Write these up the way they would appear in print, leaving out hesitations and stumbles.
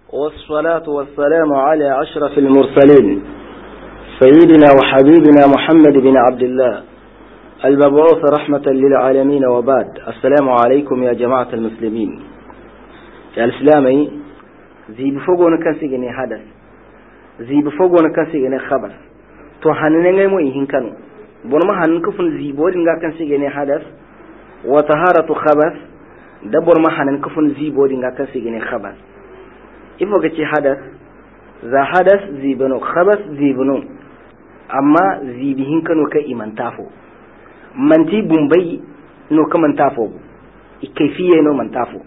والصلاة والسلام على أشرف المرسلين سيدنا وحبيبنا محمد بن عبد الله المبعوث رحمة للعالمين. وبعد، السلام عليكم يا جماعة المسلمين. يا الإسلامي زي بفوقنا كنسيجني حدث، زي بفوقنا كنسيجني خبر تو هننعي مو يهين كانوا بنما هنكفن زي بودين كنسيجني حدث وطهارة خبر دبر ما هنكفن زي بودين كنسيجني خبر. ifo gace hadas za hadas zibano khabas zibano amma zibihin kano kai imantafo manti bumbai no kamantafo ikaifiye no mantafo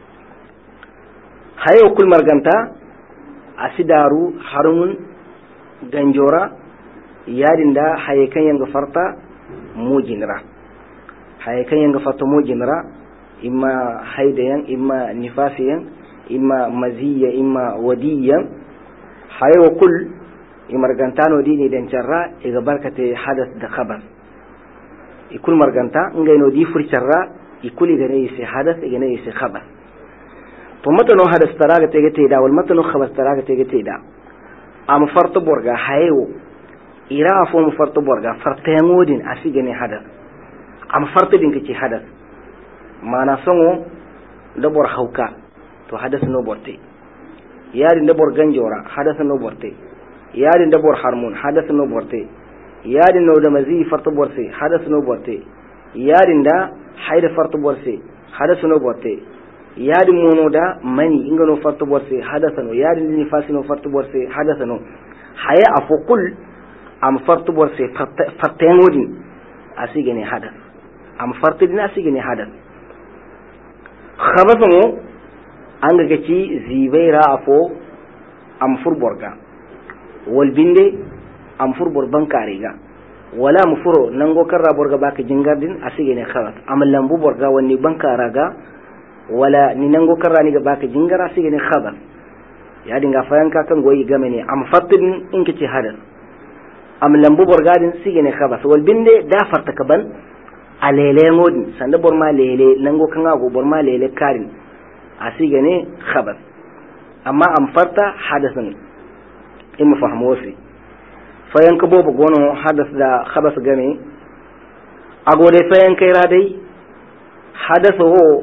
hayo kul marganta asidaru harumun ganjora yadinda hayekan yanga farta mujinra hayekan yanga farta mujinra imma haidayan imma nifasiyan imma maziya imma wadiya hayo kul imargantano dini den charra iga barkate hadas da khabar ikul marganta ngaino di furcharra ikuli gane yisi hadas igane yisi khabar to matano hadas taraga tegete da wal matano khabar taraga tegete da am farto borga hayo ira afo mu farto borga fartayamodin asigane hadas am farto din kici hadas mana songo da bor hauka to hadas no borte yarin da bor ganjora hadas no borte yarin da bor harmun hadas no borte yarin no da mazi farto borse hadas no borte yarin da haida farto borse hadas no borte yarin mono da mani ingano farto borse hadas no yarin ni fasino farto borse hadas no haya afukul am farto borse fartengodin asigene hadas am fartidina asigene hadas khabathamo an ga gaci zibaira afo amfur borga walbinde amfur borban kariga wala mufuro nango karra borga baka jingardin asige ne khalas am lambu borga wani bankaraga wala ni nango karra ni ga baka jingara asige ne khabar ya dinga fayanka kan goyi game ne am fatin in kici hadas am lambu borga din sige ne khabas walbinde da farta kaban alele modin sanda borma lele nango kan ago borma lele karin asiga ne khabar amma am farta hadasan in mafahmu wasi fayan ka bobo gono hadas da khabas game agode fayan kai radai hadasa ho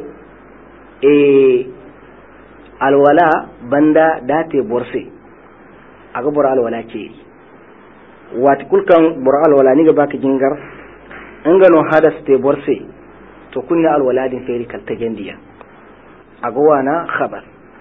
alwala banda date borse aga bor alwala ce wati kulkan bor alwala ni ga baka jingar ngano hadas te borse to kunna alwala din feri kal tajandiya agwana khabar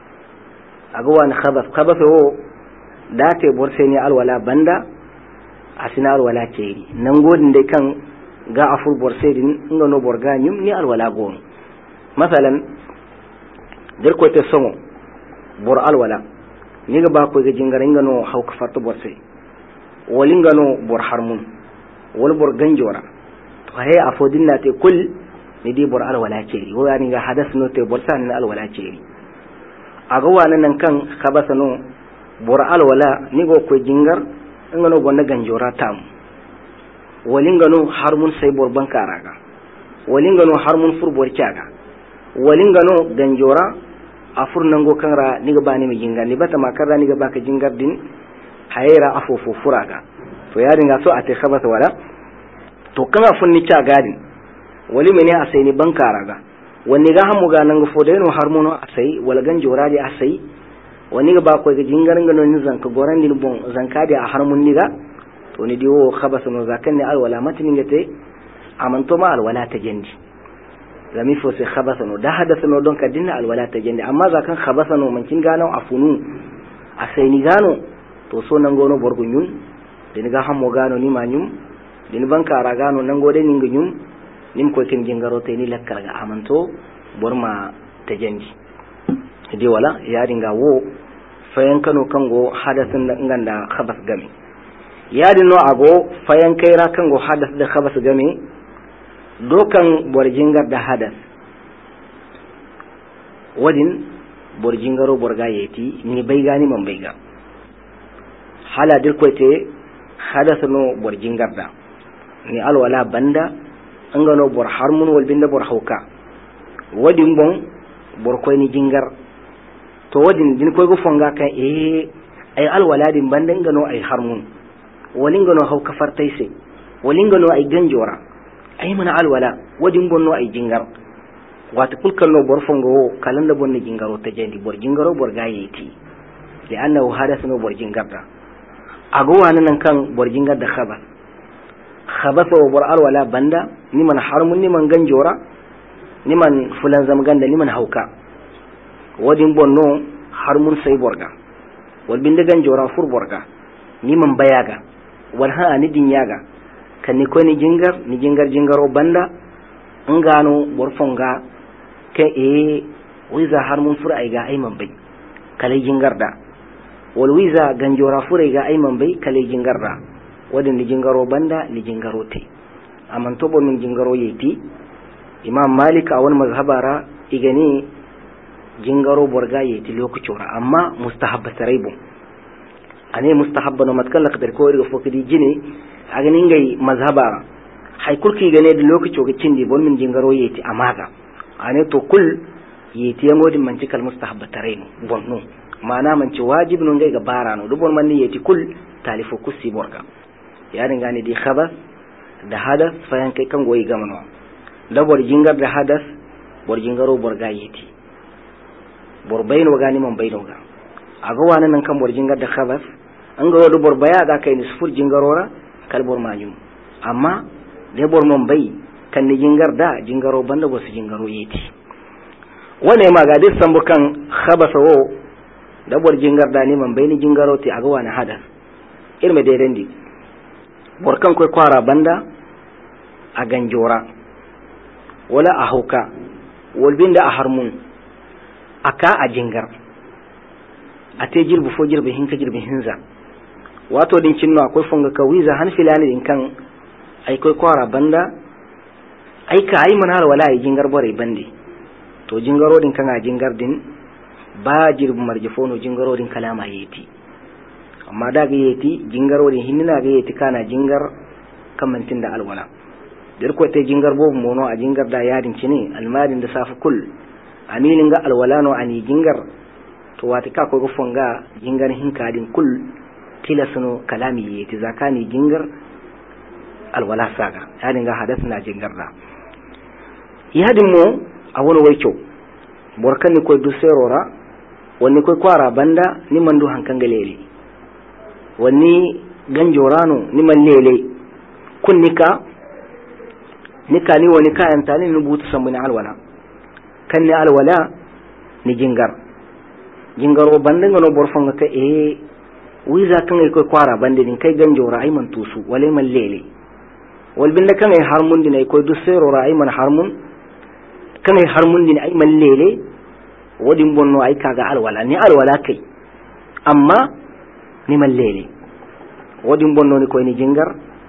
khabas ho date borse ni alwala banda asina alwala ceri nan godin dai kan ga afur borse din ngano borga nyum ni alwala gon masalan der ko te songo bor alwala ni ga ba ko ga jingara ngano hawka farto borse wali ngano bor harmun wal bor ganjora to hay afodin na te kul ni di bor alwala ceri wo yani ga hadas no te bor san alwala ceri aga wana nan kan khabasa no bor alwala ni go ko jingar ngano gonna ganjora tam walingano harmun sai bor bankaraga walingano harmun fur bor ciaga walingano ganjora afur nango kanra ni ga bani mi jingar ni bata makarra ni ga baka jingar din hayra afofo furaga to yari nga so ate khabasa wala to kana funni ciaga din wali mene asai ni bankaraga wani ga hamu ga nan gufo da yano harmono asai wala ganjora di asai wani ga ba ko ga jingar ngano ni zanka goran ni bon zanka da a harmun ni ga to ni diwo khabasa no zakan ni alwala matini ngate amanto ma alwala ta jandi lami fo se khabasa no da hadasa no don ka dinna alwala ta jandi amma zakan khabasa no man kin gano afunu asai ni gano to so nan gono borgunyun din ga hamu gano ni manyum din bankara gano nan gode ni ngunyum nim ko ken jingaro te ni lakkar ga amanto borma ta jandi di wala ya dinga wo fayan kano kango hadasin da nganda khabas game ya dinno ago fayan kaira kango hadas da khabas game dokan borjingar da hadas wadin borjingaro borga yeti ni bai gani man bai ga hala dirkote hadas no borjingar da ni alwala banda angano bor harmun wal binda bor hauka wadin bon bor koy ni jingar to wadin din koy go fonga kan ay alwaladin bandan gano ay harmun walin gano hau kafartai sai walin gano ay ganjora ay mana alwala wadin bonno ay jingar wata kulkan no bor fongo kalanda bonni jingaro ta jendi bor jingaro bor gayeti li annahu hadath no bor jingarda ago wanan kan bor jingar da khabath wa bor alwala banda ni man harmun ni man ganjora ni man fulan zam ganda ni man hauka wadin bonno harmun sai borga wal bindigan jora fur borga ni man bayaga wal ha ni dinyaga kan ni ko ni jingar jingaro banda ngano bor fonga ke wiza harmun fur ai ga ai man bai kale jingarda wal wiza ganjora fur ai ga ai man bai kale jingarda wadin ni jingaro banda ni jingaro te amman to bon jingaro yeti imam malik a wani mazhabara igani jingaro borga yeti lokacora amma mustahabba taraybu ane mustahabba no matkalla qadar ko riga fokidi jini agani ngai mazhabara hay kulki gane da lokaci ga cindi bon min jingaro yeti amaga ane to kul yeti yamodin man cikal mustahabba taraybu bonno mana man ci wajib no ngai ga barano do bon man ni yeti kul talifu kusi borga ya dinga ni di khabar da hada fayan kai kan goyi gamano da bor jingar da hadas bor jingaro bor gayeti bor bayno gani man bayno ga aga wanan nan kan bor jingar da khabas an ga wadu bor baya ga kai ni sufur jingarora kal bor majum amma de bor man bay kan ni jingar da jingaro banda bo su jingaro yeti wane ma ga dis sambu kan khabasa wo da bor jingar da ni man bayni jingaro ti aga wana hadas irme de rendi bor kan koy kwara banda a ganjora wala a hauka walbinda a harmun aka a jingar a te jirbu fo jirbe hinka jirbe hinza wato din cinno akwai fonga ka wiza han filani din kan ai kai kwara banda ai ka ai manar wala ai jingar bare bande to jingaro din kan a jingar din ba jirbu marjifono jingaro din kalama yeti amma da ga yeti jingaro din hinna ga yeti kana jingar kamantin da alwala dir ko te jingar bobu mono a jingar da yadin cine almadin da safu kul amilin ga alwalano ani jingar to wata ka ko fonga jingar hinkadin kul tilasno kalami yeti zakani jingar alwala saga yadin ga hadathna jingar da yadin mo a wani waikyo borkan ni ko du serora wani ko kwara banda ni mandu hankan galele wani ganjorano ni man lele kunnika nika ni wani kayan tani ni butu sambuni alwala kan ni alwala ni jingaro bandin gano borfon ka wiza kan ai koy kwara bandin kai ganjora ai man tusu wale man lele wal binda kan ai harmun din ai koy du serora ai man harmun kan ai harmun din ai man lele wadin bonno ai kaga alwala ni alwala kai amma ni man lele wadin bonno ni koy ni jingar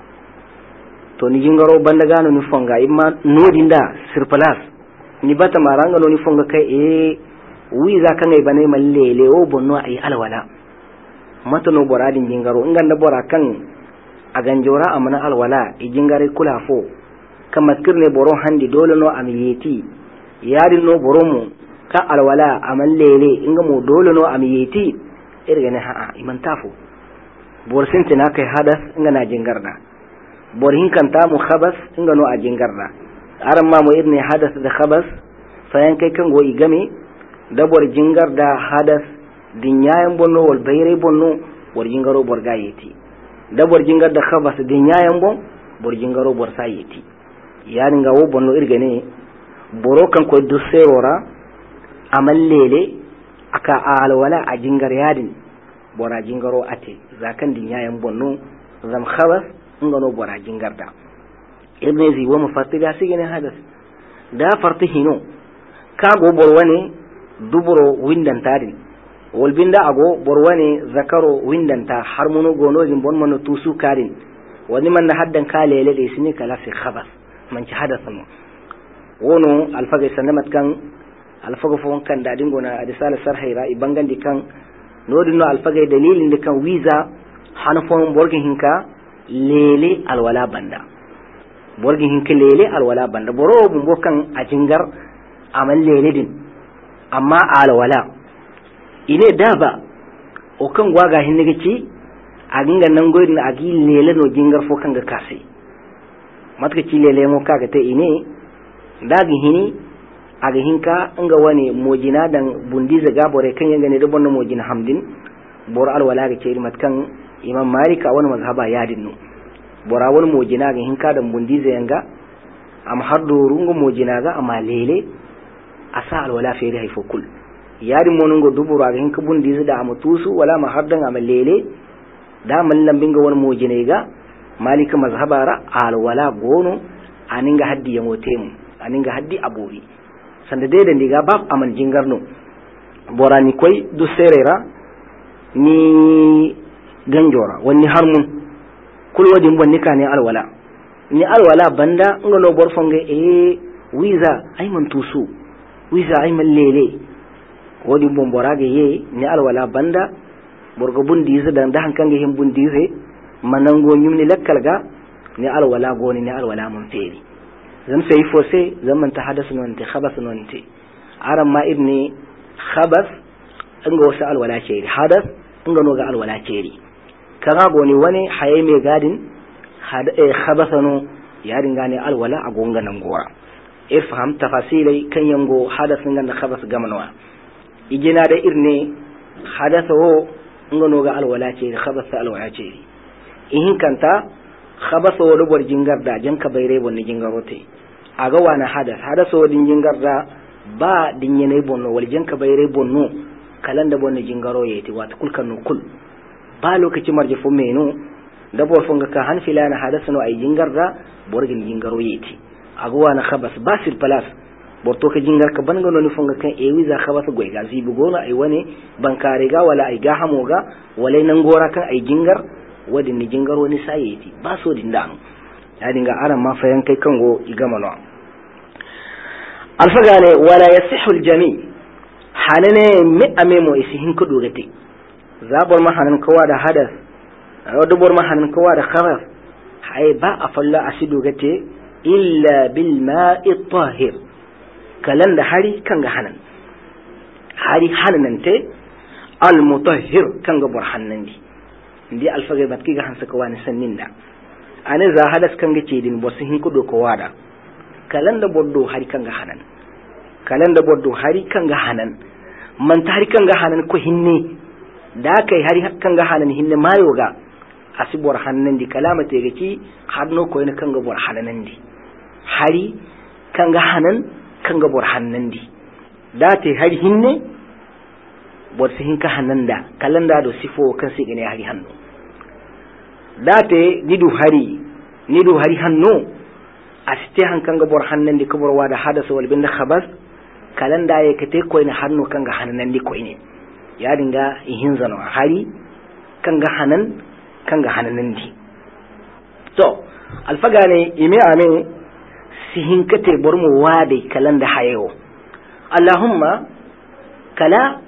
to ni jingaro banda gano ni fonga imma nodinda sur place ni bata maranga no ni fonga kai wiza kan ai bane mallele o bonno ai alwala mata no boradin jingaro nganda bora kan a ganjora amana alwala i jingare kula fo kama kirne boro handi dole no amiyeti yadin no boromu ka alwala amallele inga mo dole no amiyeti irgane ha iman tafo bor sintina kai hadas inga na jingarda bor hinkanta mu khabas inga no a jingarda aran ma mu irne hadas da khabas fayan kai kan go igame da bor jingarda hadas dinyayan bonno wal bayre bonno bor jingaro bor gayeti da bor jingarda khabas dinyayan bon bor jingaro bor sayeti yani nga wo bonno irgane boro kan ko du serora amallele aka alwala a jingar yadin bora jingaro ate zakan dinyayan bonno zam khabas ngano bora jingarda irnezi wo mafartiga sigene hadas da fartihino kago borwane duburo windantarin wolbinda ago borwane zakaro windanta harmono gonojin bon mano tusu karin wani man haddan kalele de sini kala fi khabas man ci hadathano wono alfaga sanamat kan alfaga fon kan dadin gona adisala sarhaira ibangandi kan nodino alfaga dalilin de kan wiza hanafon borgin hinka lele alwala banda borgin hinka lele alwala banda boro bumbo kan a jingar amal lele din amma alwala ine daba o kan gwaga hinne gici a ginga nan goyin a gi lele no jingar fo kan ga kase matka ci lele mo kaga te ine dagi hini aga hinka nga wani mojina dan bundiza gabore kan yanga ne dubon mojina hamdin bor alwala ga ce matkan imam malik a wani mazhaba ya dinno bora wani mojina ga hinka dan bundiza yanga am haddo rungo mojina ga amma lele asa alwala fere haifo kul yadin monungo dubura ga hinka bundiza da amatusu wala ma haddan amma lele da mallam binga wani mojina ga malik mazhabara alwala gono aninga haddi yamotemu aninga haddi abori sanda dai da ndiga bab aman jingarno bora ni koy du serera ni ganjora wani harmun kul wadin bonni kane alwala ni alwala banda ngano bor fonge wiza ay man tusu wiza ay man lele wodi bon borage ye ni alwala banda borgo bundi da hankange him bundi manango nyumni lakkal ga ni alwala goni ni alwala mun feri zan sai fose zaman ta hadas non te khabas non te aram ma ibni khabas ngo wasa alwala ce hadas ngo no ga alwala ce kaga goni wani haye me gadin khabasano yarin gane alwala a gonga nan gora ifham tafasilai kan yango hadas ngan khabas gamanwa igina da irne hadaso ngo no ga alwala ce khabas alwala ce in kanta khabasa wani bar jingar da janka bayre bonni jingarote aga wana hada wani jingar da ba dinye ne bonno wal janka bayre bonno kalanda bonni jingaro yeti wata kulkan no kul ba lokaci marje fo meno da bor fonga ka han filana hadasa no ay jingar da borgin jingaro yeti aga wana khabas basir palas borto ka jingar ka banga no ni fonga kan wiza khabasa goy ga zibu gona ay wane bankare ga wala ay ga hamoga wala nan gora kan ay jingar wadin ni jingar wani sayeti ba so din da ya dinga aran ma fayan kai kango igama no alfagane wala yasihu aljami hanane mi amemo isihin ku dogate zabor ma hanan kowa da hadas wadubor ma hanan kowa da khabar hay ba afalla asidu gate illa bil ma'i tahir kalan da hari kanga hanan hari hananante al mutahhir kanga bor hanandi ndi alfage batki ga hansa ko wani sannin da ane za hadas kan ga cedin bo sin ko do ko wada kalanda boddo hari kan ga hanan kalanda boddo hari kan ga hanan man ta hari kan ga hanan ko hinne da kai hari kan ga hanan hinne mayo ga asibor hanan di kalamate ga ki hadno ko ina kan ga bor hanan di hari kan ga hanan kan ga bor hanan di da te hari hinne bor sin ka hanan da kalanda do sifo kan sai gane hari hanno date nidu hari hanno asite hankan ga bor hannan di kubur wada hadasa wal bin khabas kalanda ya kate ko ina hanno kan ga hannan di ko ine ya dinga ihin zano hari kan ga hanan di to alfaga ne ime amin sihin kate bor mu wade kalanda hayo allahumma kala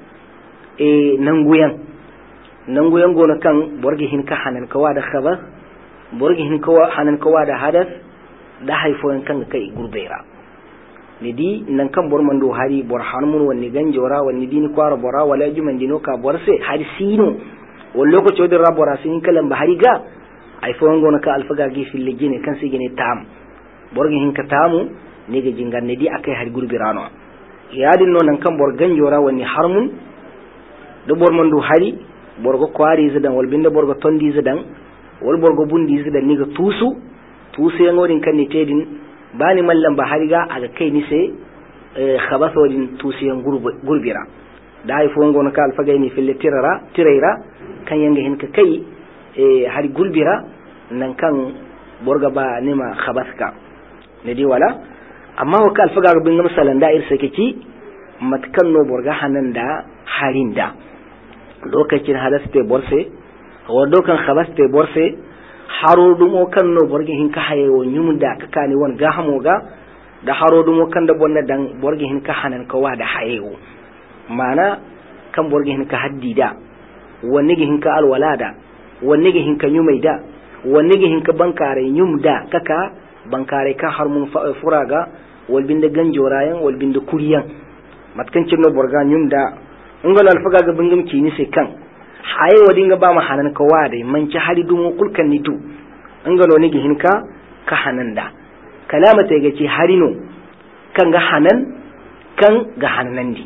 nanguyan gona kan borgi hin ka hanan kawa da khabas borgi hin kawa hanan kawa da hadas da haifoyan kan kai gurbera ni di nan kan bor mando hari bor hanmun wani ganjora wani dini kwara bora wala juman dino ka borse hari sino wal lokaci wadin rabora sin kalan bahari ga haifoyan gona ka alfaga gi fil gine kan sigine tam borgi hin ka tamu ne ga jingan ne di akai hari gurbera no yadin no nan kan bor ganjora wani harmun do bor mando hari borgo kwari zidan wal binda borgo tondi zidan wal borgo bundi zidan ni ga tusu yan wodin kan ni tedin bani mallam ba hariga aga kai ni sai khabasa wodin tusu yan gurbira da ai fo ngono ka alfaga ni fil tirira kan yanga hin ka kai hari gurbira nan kan borga ba nima khabaska ne di wala amma wa ka alfaga bin misalan da irsa kici matkan no borga hanan da harinda lokacin halaste borse wado kan khabaste borse harodumo kan no borgi hin ka hayewo nyumda ka kani won ga hamoga da harodumo kan da bonna dan borgi hin ka hanan ka wada hayewo mana kan borgi hin ka haddida wanne gi hin ka alwalada wanne gi hin ka nyumaida wanne gi hin ka bankare nyumda kaka bankare ka harmun furaga wal binda ganjorayan wal binda kuriyan matkan cinno borga nyumda ngol alfaga ga bingum ci ni se kan haye wadi nga ba ma hanan ka wade man ci hali dumo kulkan ni tu ngalo ni gi hinka ka hananda kalama te ga ci harino kan ga hanan kan ga hanandi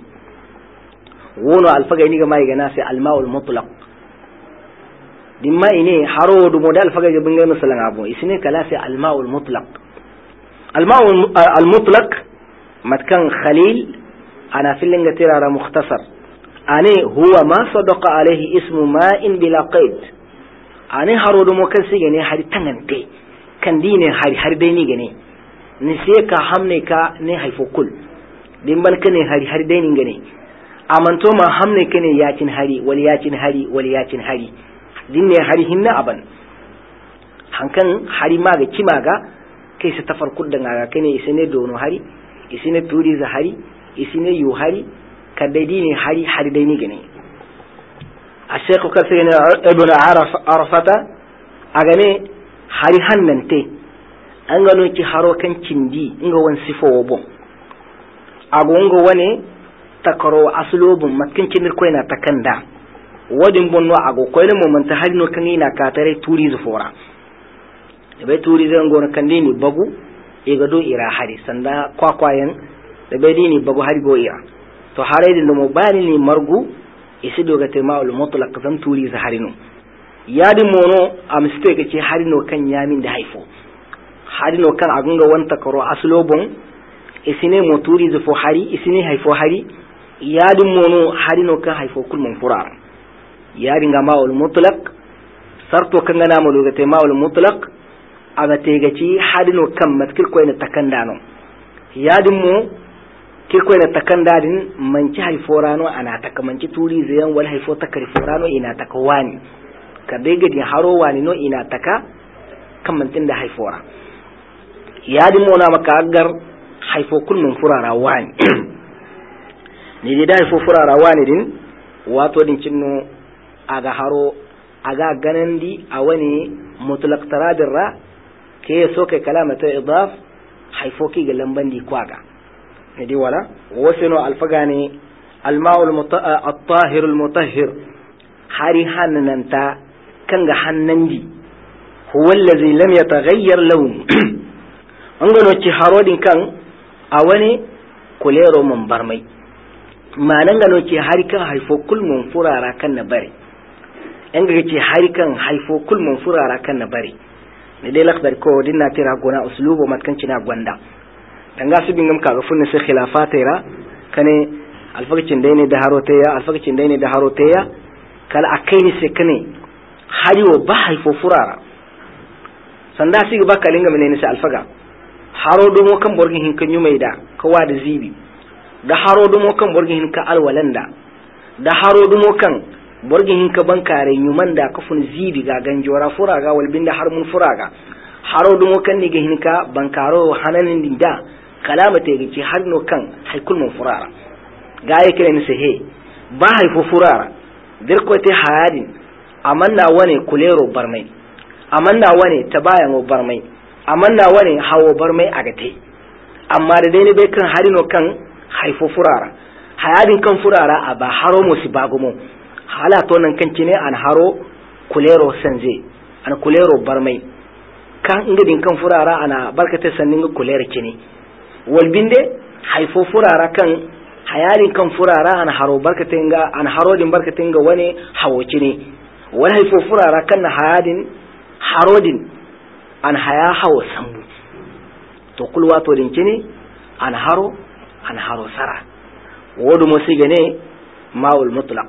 wono alfaga ni ga mai ga nasi almaul mutlaq dimma ine haro du modal faga ga bingum masalan abu isine kala sai almaul mutlaq almaul almutlaq matkan khalil ana filin ga tirara mukhtasar ane huwa ma sadaqa alaihi ismu ma'in bila qaid ane harodo mo kan sige ne hari tangante kan dine hari dai ni gane ni sai ka hamne ka ne haifo kul din ban kane hari dai ni gane amanto ma hamne kane yacin hari wal yacin hari din ne hari hinna aban hankan hari ma ga kima ga kai sa tafarkud da ga kane isine dono hari isine turi za hari isine yu hari kadai ne hari dai ni gane a shekhu kasai ne ibn arafata a gane hari hannante an gano ki haro kan cindi inga wan sifo wobon agongo wane takaro aslobun matkin cinir ko ina takanda wadin bonno ago ko ile moment hari no kan ina katare turi zufora be turi zan gona kan dini bagu e gado ira hari sanda kwakwayen da be dini bagu hari go ira to harai da mo bani ni margu isi doga tema'ul mutlaq zan turi za harino yadi mono a mistake ce harino kan yamin da haifo harino kan agunga wanta karo aslobon isine mo turi za fo hari isine haifo hari yadi mono harino kan haifo kulmun furar yadi nga ma'ul mutlaq sarto kan gana mo doga tema'ul mutlaq aga tegaci harino kan matkil ko ina takandano yadi mo kirko ina takandadin manci haiforano ana taka manci turi zayan wal haifo takari forano ina taka wani ka dai gadi haro wani no ina taka kan mantin da haifora yadi mona maka agar haifo kullun furara wani ni da haifo furara wani din wato din cinno aga haro aga ganandi a wani mutlaq taradirra ke so kai kalamata idaf haifo ki ga lambandi kwaga دي ولا وسنو الفغاني الماء الطاهر المطهر حري حنننتا كنغا حننجي هو الذي لم يتغير لون انغنو تي هارودين كان اواني كوليرو من برمي ما نغنو تي هاري كان هايفو كل من فرارا كان نبري انغا تي هاري كان هايفو كل من فرارا كان نبري ندي لخدر كو دينا تيرا غونا اسلوبو ماتكنچنا غوندا danga su bingam kaga funne sai khilafatera kane alfagacin dai ne da haroteya kala akaini sai kane hariwo ba haifo furara sanda sigi ba kalinga menene sai alfaga haro domo kan borgin hin kan yumaida kawa da zibi da haro domo kan borgin hin ka alwalanda da haro domo kan borgin hin ka bankare yumanda kafun zibi ga ganjora furaga walbinda har mun furaga haro domo kan ni ga hin ka bankaro hananin dinda kalama te gici har no kan haikul mun furara gaye kire ni se he ba haifu furara dir ko te hayadin amanna wane kulero barmai amanna wane tabayan barmai amanna wane hawo barmai agate amma da dai ne bai kan harino kan haifu furara hayadin kan furara a ba haro musi bagumo hala to nan kan cine an haro kulero sanje an kulero barmai kan ingadin kan furara ana barkata sannin kulero kine walbinde haifo furara kan hayarin kan furara an haro barkatinga an harodin barkatinga wani hawoci ne wani haifo furara kan hayadin harodin an haya hawo sambu to kulwa to din kine an haro sara wodu musiga ne maul mutlaq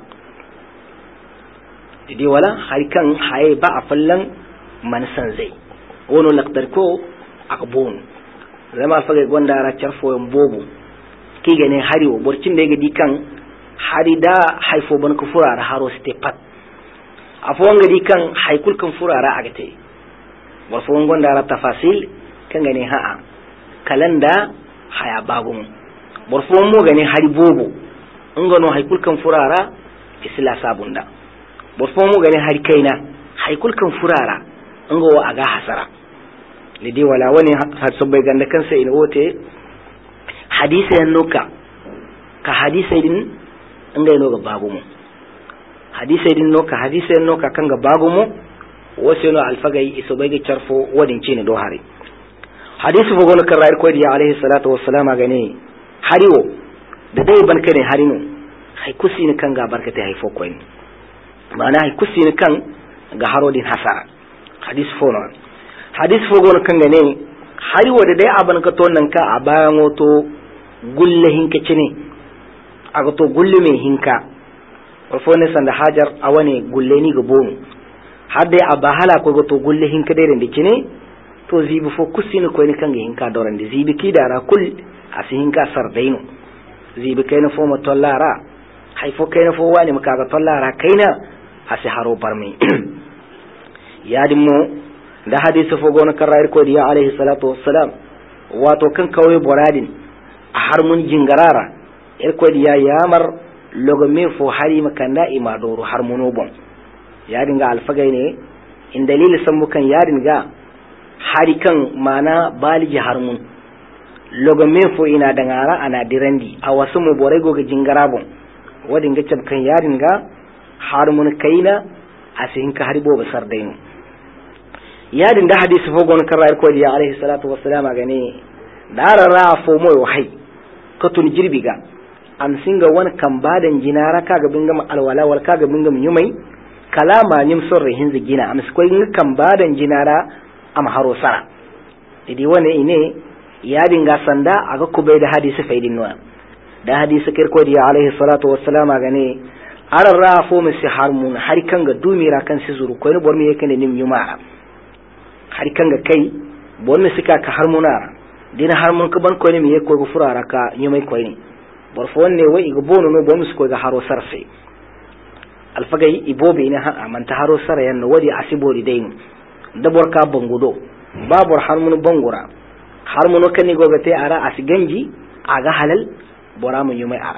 didi wala har kan haye ba a fallan man san zai wono laqdar ko akbun zama faga gonda ra charfo en bobu kige ne hari wo borcin da di kan hari da haifo ban ku furara haro stepat afo ngadi kan haikul kan furara agate borfo gonda ra tafasil kan gane ha'a kalanda haya bagum borfo mo gane hari bobu ngano haikul kan furara isla sabunda borfo mo gane hari kaina haikul kan furara ngo aga hasara lidi wala wani har sabbai ganda kansa in wote hadisi yan nuka ka hadisi din ngai no ga bagumo hadisi din no ka kan ga bagumo wasu no alfagai iso bai ga charfo wadin cini do hari hadisi fogo no karra ko diya alaihi salatu wassalam gane hariwo da dai ban kane harino hay kusini kan ga barkata hay fo ko ni mana hay kusini kan ga harodin hasara hadisi fogo no kan gane hariwo da dai aban ka to nan ka a bayan wato gulle hinka cine aga to gulle mai hinka warfo ne sanda hajar a wani gulle ni ga bonu har dai a bahala ko to gulle hinka dai da cine to zibi fo kusini ko ni kan ga hinka doran da zibi ki dara kul asi hinka sardaino zibi kai na fo ma tollara haifo kai na fo wani maka ga tollara kaina asi haro barmi yadin mo da hadisi fo gona karra ko diya alaihi salatu wassalam wato kan kawai boradin a har mun jingarara ko diya yamar logo me fo hari makanda ima doro har muno bon yadin ga alfagai ne in dalili san mukan yadin ga hari kan mana baliji har mun logo me fo ina dangara ana dirandi a wasu mu borai go ga jingara bon wadin ga kan yadin ga har mun kaina asin ka haribo basar daino yadin da hadisi fogon karra ko diya alaihi salatu wassalam gane darara fo moy wahai katun jirbiga am singa wani kan badan jinara kaga bingam alwala wal kaga bingam yumai kalama nim sorre hinzi gina am skoy kan badan jinara am haro sara didi wane ine yadin ga sanda aga kubai da hadisi faidin nuwa da hadisi kirko diya alaihi salatu wassalam gane arara fo mi si harmun har kan ga dumira kan si zuru ko ne bor mi yake ne nim yuma har kan ga kai bon mi sika ka harmunara dina harmun ka ban ko ne mi yake ko furara ka yumai ko ne bor fo ne wai ga bono no bon mi ko ga haro sarfe alfagai ibobe ne ha man ta haro sara yan wadi asibori dainu da bor ka bangudo babur harmun bangura harmun kan ni goga te ara asiganji aga halal bora mun yumai ara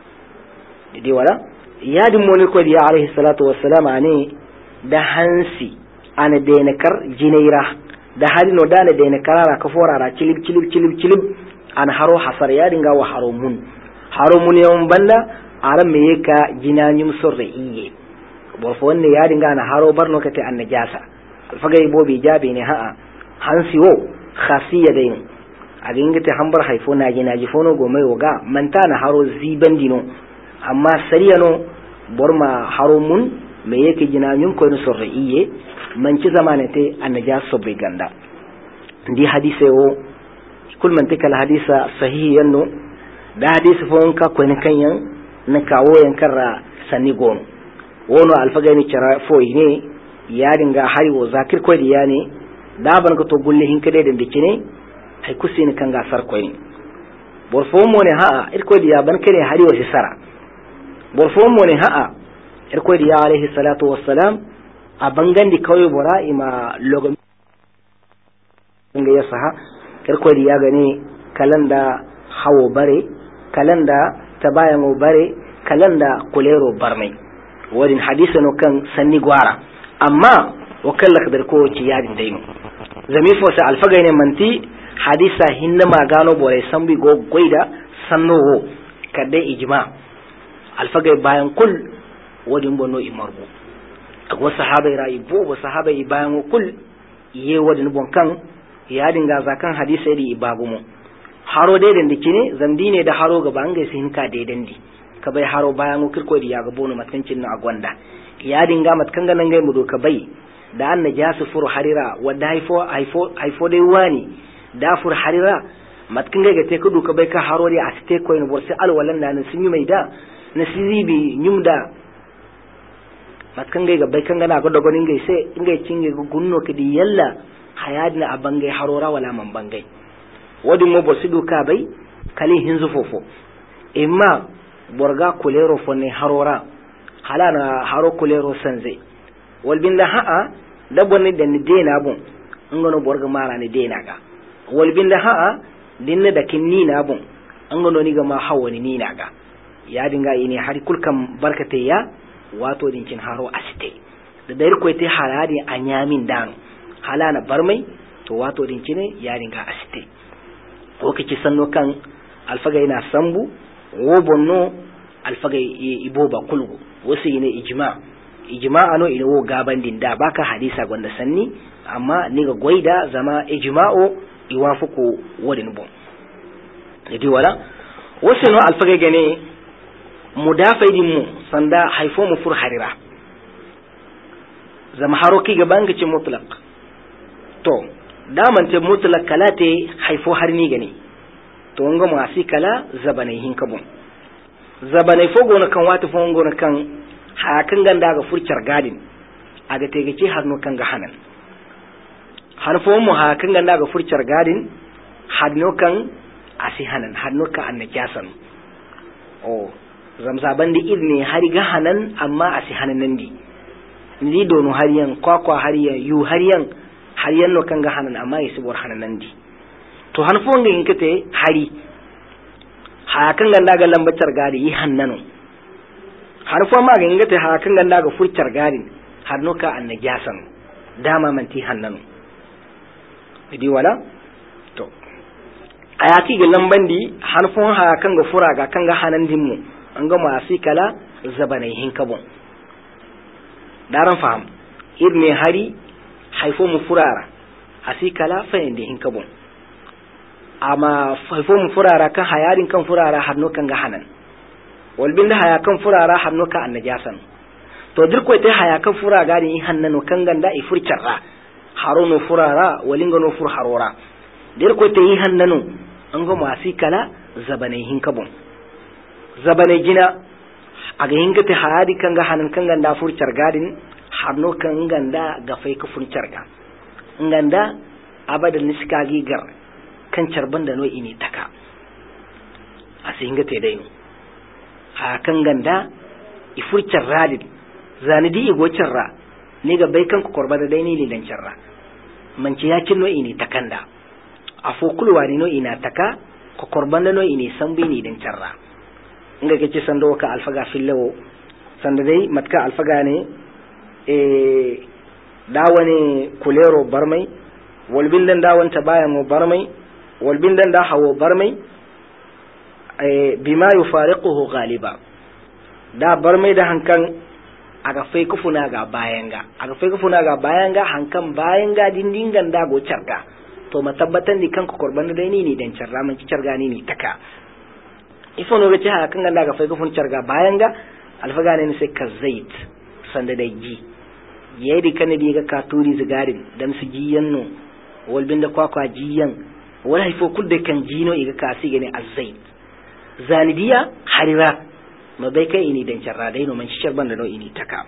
didi wala yadin moni ko diya alaihi salatu wassalam ne da hansi ana denakar jinaira da halino da na denakara ka forara cilib an haro hasar yadin ga wa haro mun yawon banda aran me yaka jinanyum sorre iye bo fo wanne yadin ga na haro barno kate an najasa alfaga ibobi jabe ne ha'a hansi wo khasiya dain agin gite hambar haifo na jinaji fono go mai woga manta na haro ziban dino amma sariyano borma harumun me yake jinanyun ko no sorre iye manci zamanate annaja sobbe ganda ndi hadise o kul man tikal hadisa sahihan no da hadisi fon ka ko ne kanyan na kawo yankarra sanni gono wono alfagani cara fo ne ya dinga haiwo zakir ko diya ne da ban ka to gulle hin kade da dikine hay kusini kan ga sar ko ne bor fo mo ne ha ir ko diya ban kare hariwo shi sara bor fo mo ne ha ir ko diya alaihi salatu wassalam a bangandi kawai bora ima logo ya saha ir ko diya gane kalanda hawo bare kalanda tabayan bare kalanda kulero barmai wadin hadisa no kan sanni gwara amma wakalla kadar ko ci yadin daino zami fo sa alfaga ne manti hadisa hinna magano bore sambi go goida sanno kadai ijma alfaga bayan kul wadin bonno imarbu ko sahabai rayi bo sahabai bayan kul ye wadin bon kan yadin ga zakan hadisa di ibagumo haro daidan dikine zamdine da haro gaba an gaisa hinka daidan di ka bai haro bayan ukir ko di ya ga bono matancin na agwanda ya dinga matkan ganan gai mudo ka bai da an najasu fur harira wanda haifo dai wani da fur harira matkan gai ga te kudu ka bai ka haro dai a ste ko ne borse alwalan da sun yi mai da na sizibi nyumda matkan gai ga bai kan gana ga dogonin gai sai ingai cinge gunno kidi yalla hayadina a bangai harora wala man bangai wadin mo borsidu ka bai kali hinzu fofo imma borga kulero fonne harora halana haro kulero sanze wal binda ha'a dabonni den dena bun ngono borga mara ne dena ga wal binda ha'a dinne da kinni na bun ngono ni ga ma hawani ni na ga ya dinga ini har kulkam barkate ya wato dinkin haro asite da dai ko te haladi anyamin dan halana barmai to wato dinkine ya dinga asite ko kici sanno kan alfaga ina sambu wo bonno alfaga iboba kulgu wasu ine ijma ano ina wo gaban din da baka hadisa gonda sanni amma ni ga goida zama ijma'o iwafuku wadin bon idi wala wasu no alfaga gane mudafaidin mu sanda haifo mu fur harira zama haroki gaban gace mutlaq to damance mutlaq kalate haifo harni gane to nga mu asikala zabanai hinkabun zabanai fogo na kan wata fogo na kan hakan ganda ga furcar gadin aga tegece harno kan ga hanan harfo mu hakan ganda ga furcar gadin harno kan asi hanan harno kan annajasan o zamzaban da izini hari ga hanan amma asi hanan nan di ni dono hariyan kwakwa hariyan yu hariyan no kan ga hanan amma yasi bor hanan nan di to harfo ngin kate hari hakan ganda ga lambacar gadi yi hannano harfo ma ga ingata hakan ganda ga furcar gadi har nuka annajasan dama manti hannano idi wala to ayati ga lambandi harfo hakan ga fura ga kan ga hanan dimmu an ga masu kala zabanai hinkabon daran faham irne hari haifo mu furara asikala fayin da hinkabon amma haifo mu furara kan hayarin kan furara hannu kan ga hanan walbin da haya kan furara hannu kan annajasan to dirko ta haya kan fura gadi in hannano kan ganda i furcarra harono furara walinga no fur harora dirko ta yi hannano an ga masu kala zabanai hinkabon zabanai gina aga hinga ta hayari kan ga hanan kan ganda furcar gadin hannu kan ganda ga fai ka furcar ga nganda abadan niska gigar kan carban da noi ne taka a sai hinga te dai a kan ganda ifurcar radid zani di igo carra ne ga bai kan ku korba da dai ne dan carra man ci yakin noi ne takanda a fokulwa ne noi ina taka ko korban da noi ne san bai ne dan carra inga kace sando ka alfaga fillawo sanda dai matka alfaga ne dawane kulero barmai walbin dan dawanta bayan mu barmai walbin dan da hawo barmai bima yufariquhu ghaliba da barmai da hankan aga fai kufuna ga bayanga hankan bayanga dindingan da go charga to matabbatan di kanku korban da ni dan charra man charga ni taka ifono ga ta kan ga fai kufun charga bayanga alfaga ne sai ka zait sanda da ji yayi kan di ga katuri zigarin dan su jiyan no walbin da kwakwa jiyan wala haifo kudde kan jino iga kasi gane azzait zanidiya harira ma bai kai ini dan charra dai no man shi sharban da no ini taka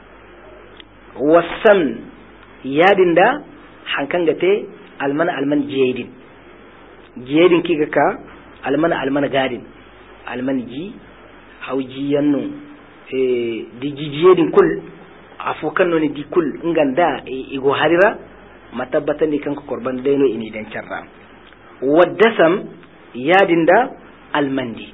wasan yadin da hankan gate alman jiyedin kiga ka alman gadin alman ji haujiyan no di jiyedin kul afokan no ni di kul inganda igo harira matabbatan ni kanka korban dai no ini dan charra waddasam yadin da almandi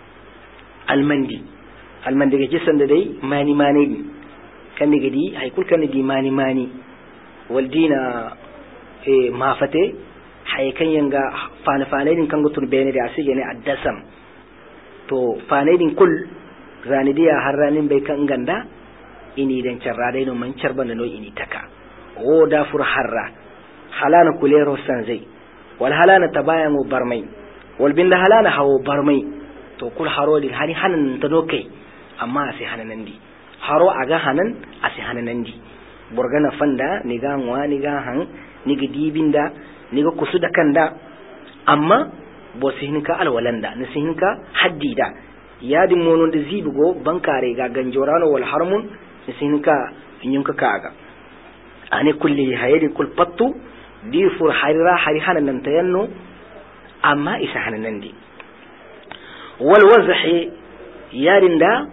ga jisan da dai mani ne kan ni gadi haikul kan di mani waldina mafate haikan yanga fana-fanaidin kan gutun bene da asige ne addasam to fanaidin kul zanidiya har ranin bai kan ganda ini dan charra dai no man charban da no ini taka o da fur harra halana kulero sanzai wal halana tabayan barmai wal bin da halana hawo barmai to kul harolin hani hanan ta dokai amma sai hananan di haro aga hanan asi hananan di burgana fanda ni ga ngwa ni ga han ni ga dibinda ni ga kusu da kanda amma bo sihinka alwalanda ni sihinka haddida yadin monon da zibigo bankare ga ganjorano wal harmun ni sihinka yunka kaga ane kulli hayri kul pattu di fur harira hari hanan tayanno amma isa hananan di wal wazhi yarin da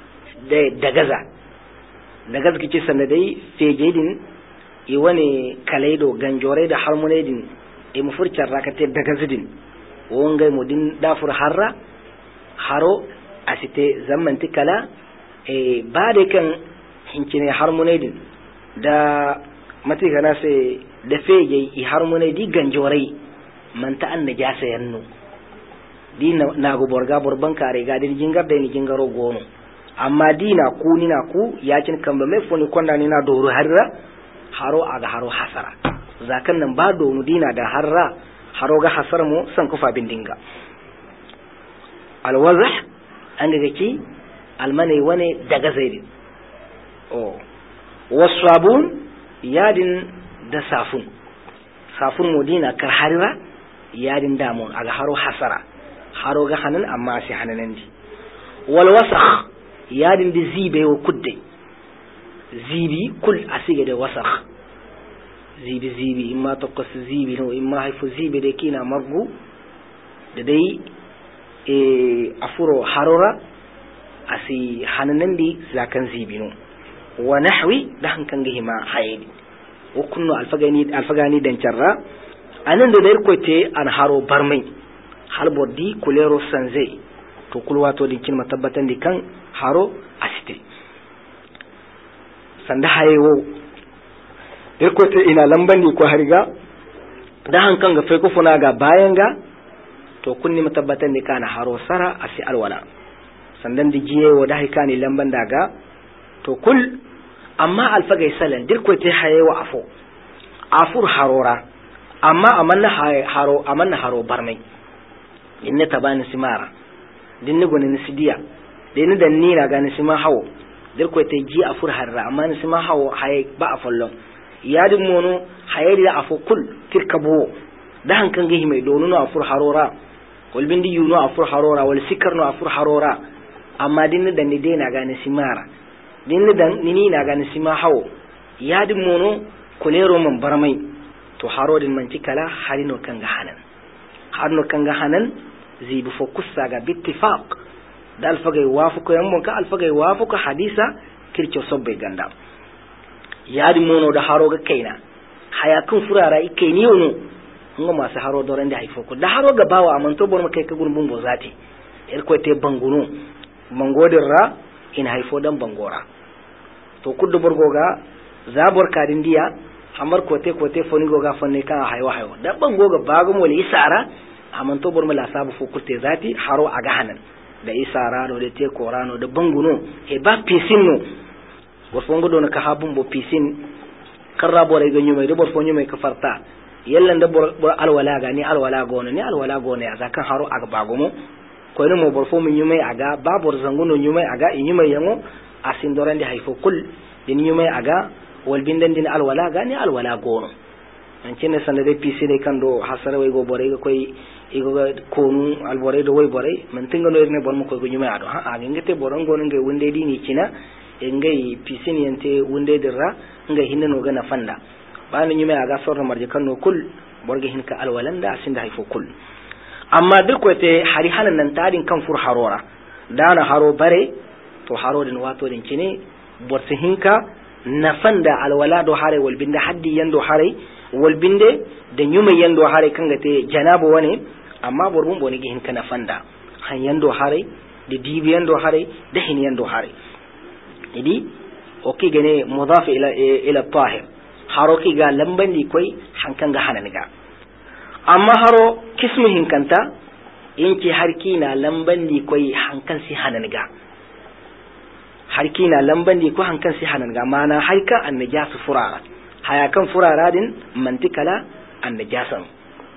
dagaza kici sanda dai fejedin i wani kalaido ganjore da harmonedin e mu furcar rakate dagazidin wongai mudin dafur harra haro asite zammanti kala e bade kan hincine harmonedin da mati kana sai da feje i harmonedi ganjore manta an najasa yanno di na go borga borban kare ga din jingar da ni jingaro gono amma dina ku nina ku yakin kan ba mai foni konda ni na doru harra haro aga haro hasara zakan nan ba donu dina da harra haro ga hasar mu san kufa bindinga alwazah an ga ki almane wane daga zaidi wasabun yadin da safun mu dina kar harira yadin damun aga haro hasara haro ga hanan amma shi hananan di wal wasakh yadin da zibe wa kudde zibi kul asige da wasakh zibi imma tokkas zibi no imma haifu zibi da kina margu da dai afuro harora asi hananan di zakan zibi no wa nahwi da hankan gihima hayidi wa kunnu alfagani dan charra anan da dai kote an haro barmai halbordi kulero sanze to kulwato din kin matabbatan di kan haro asite sanda hayewo dai kote ina lambani ko hariga da hankan ga fai ko funa ga bayan ga to kunni matabbatan di kana haro sara asi alwala sandan di jiyewo da haikani lamban daga to kul amma alfagai salan dir kote hayewo afur harora amma amanna haro barmai inna tabani simara dinni gonin sidiya dinni dan nira ga ni sima hawo dir ko te ji afur harra amma ni sima hawo hay ba afollon yadin mono hayri da afu kul tirkabo da hankan ga himai donu no afur harora wal bindi yuno afur harora wal sikar no afur harora amma dinni dan ni dena ga ni simara dinni dan ni na ga ni sima hawo yadin mono kulero man barmai to harodin man tikala harino kan ga hanan harno kanga hanan zibi fo kusaga bittifaq da alfagay wafuko yammo ka alfagay wafuko hadisa kircho sobbe ganda yadi mono da haro ga kaina haya kun furara ikai ni wono ngo masu haro doran da haifo ko da haro ga bawa amanto bor makai ka gurbun bozati er ko te banguno mangodirra in haifo dan bangora to kuddo borgoga zabor kadin diya hamar kote foni goga fonne kan haywa da bangoga bago mo li isara amanto bor mala sabu fu kurte zati haro aga hanan da isara no de te korano da banguno e ba pisinno bor fongo do na ka habum bo pisin karra bore ga nyumay do bor fo nyumay ka farta yalla nda bor alwala ga ni alwala gono ya zakan haro aga bagomo ko ne mo bor fo mi nyumay aga babor zanguno nyumay aga nyumay yango asin dorande hayfo kul din nyumay aga wal bindan din alwala ga ni alwala gono an cene sanade pisine kando hasara way go bore ga koy igo konu albore do way bore man tinga no ne bon mo ko nyuma ado ha a ngete boron gono ngai wunde dini kina e ngai pisine yante wunde dirra ngai hinna no gana fanda bana nyuma aga sorra marje kanno kul borge hinka alwalanda asinda hayfo kul amma duk kote hari hanan nan tadin kan fur harora dana haro bare to haro din wato din kine borse hinka nafanda alwala do hare wal binda haddi yando hare wal binde da nyuma yando hare kanga te janabo wane amma borbun boni gihin kana fanda han yando hare da dibi yando hare da hin yando hare idi oki gane mudaf ila tahir haro ki ga lamban ni koi hankan ga hananiga amma haro kismu hinkanta inki harki na lamban ni koi hankan si hananiga harki na lamban di ko hankan si hanan ga mana harka an najasu furara haya kan furara din mantikala an najasan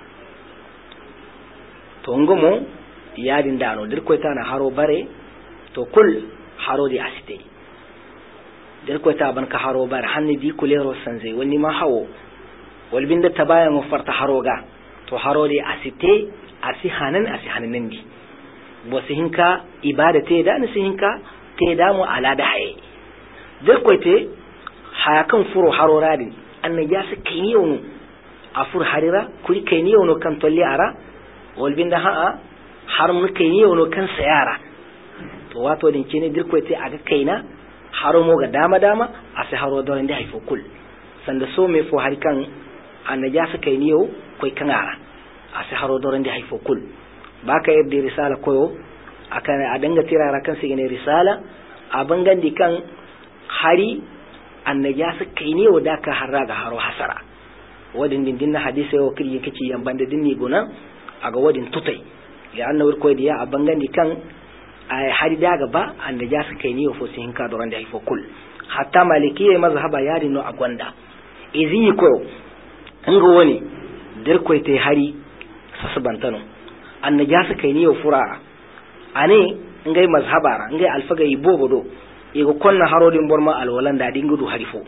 to ngomo yadin da no dir ko ta na haro bare to kul haro di asite dir ko ta ban ka haro bare hanni di kulero sanze wani ma hawo wal binda tabaya mu farta haro ga to haro di asite asi hanan di bo sihinka ibadate da ni sihinka te damu ala da haye duk koite haya kan furo haroradin annaja su kini yono afur harira kuri kini yono kan tolli ara walbinda ha har mun kini yono kan sayara to wato din kini duk koite aga kaina haro mo ga dama a sai haro don da haifo kul sanda so me fo harikan annaja su kini yo koi kan ara a sai haro don da haifo kul baka yadda risala koyo akan a danga tirara kan sigine risala a bangandi kan hari annajasa kai ne wada ka harra ga haro hasara wadin din na hadisi yau kiri kici yan banda dinni gona aga wadin tutai ya annabi ko diya a bangandi kan ay hari daga ba an najasa kai ne fo sin ka doran da haifo kul hatta malikiya mazhaba yari no agwanda izi ko ngo woni der ko te hari sasbantano an najasa kai ne fura ane ngai mazhabara ngai alfaga ibobodo ego konna harodin borma alwalanda dingudu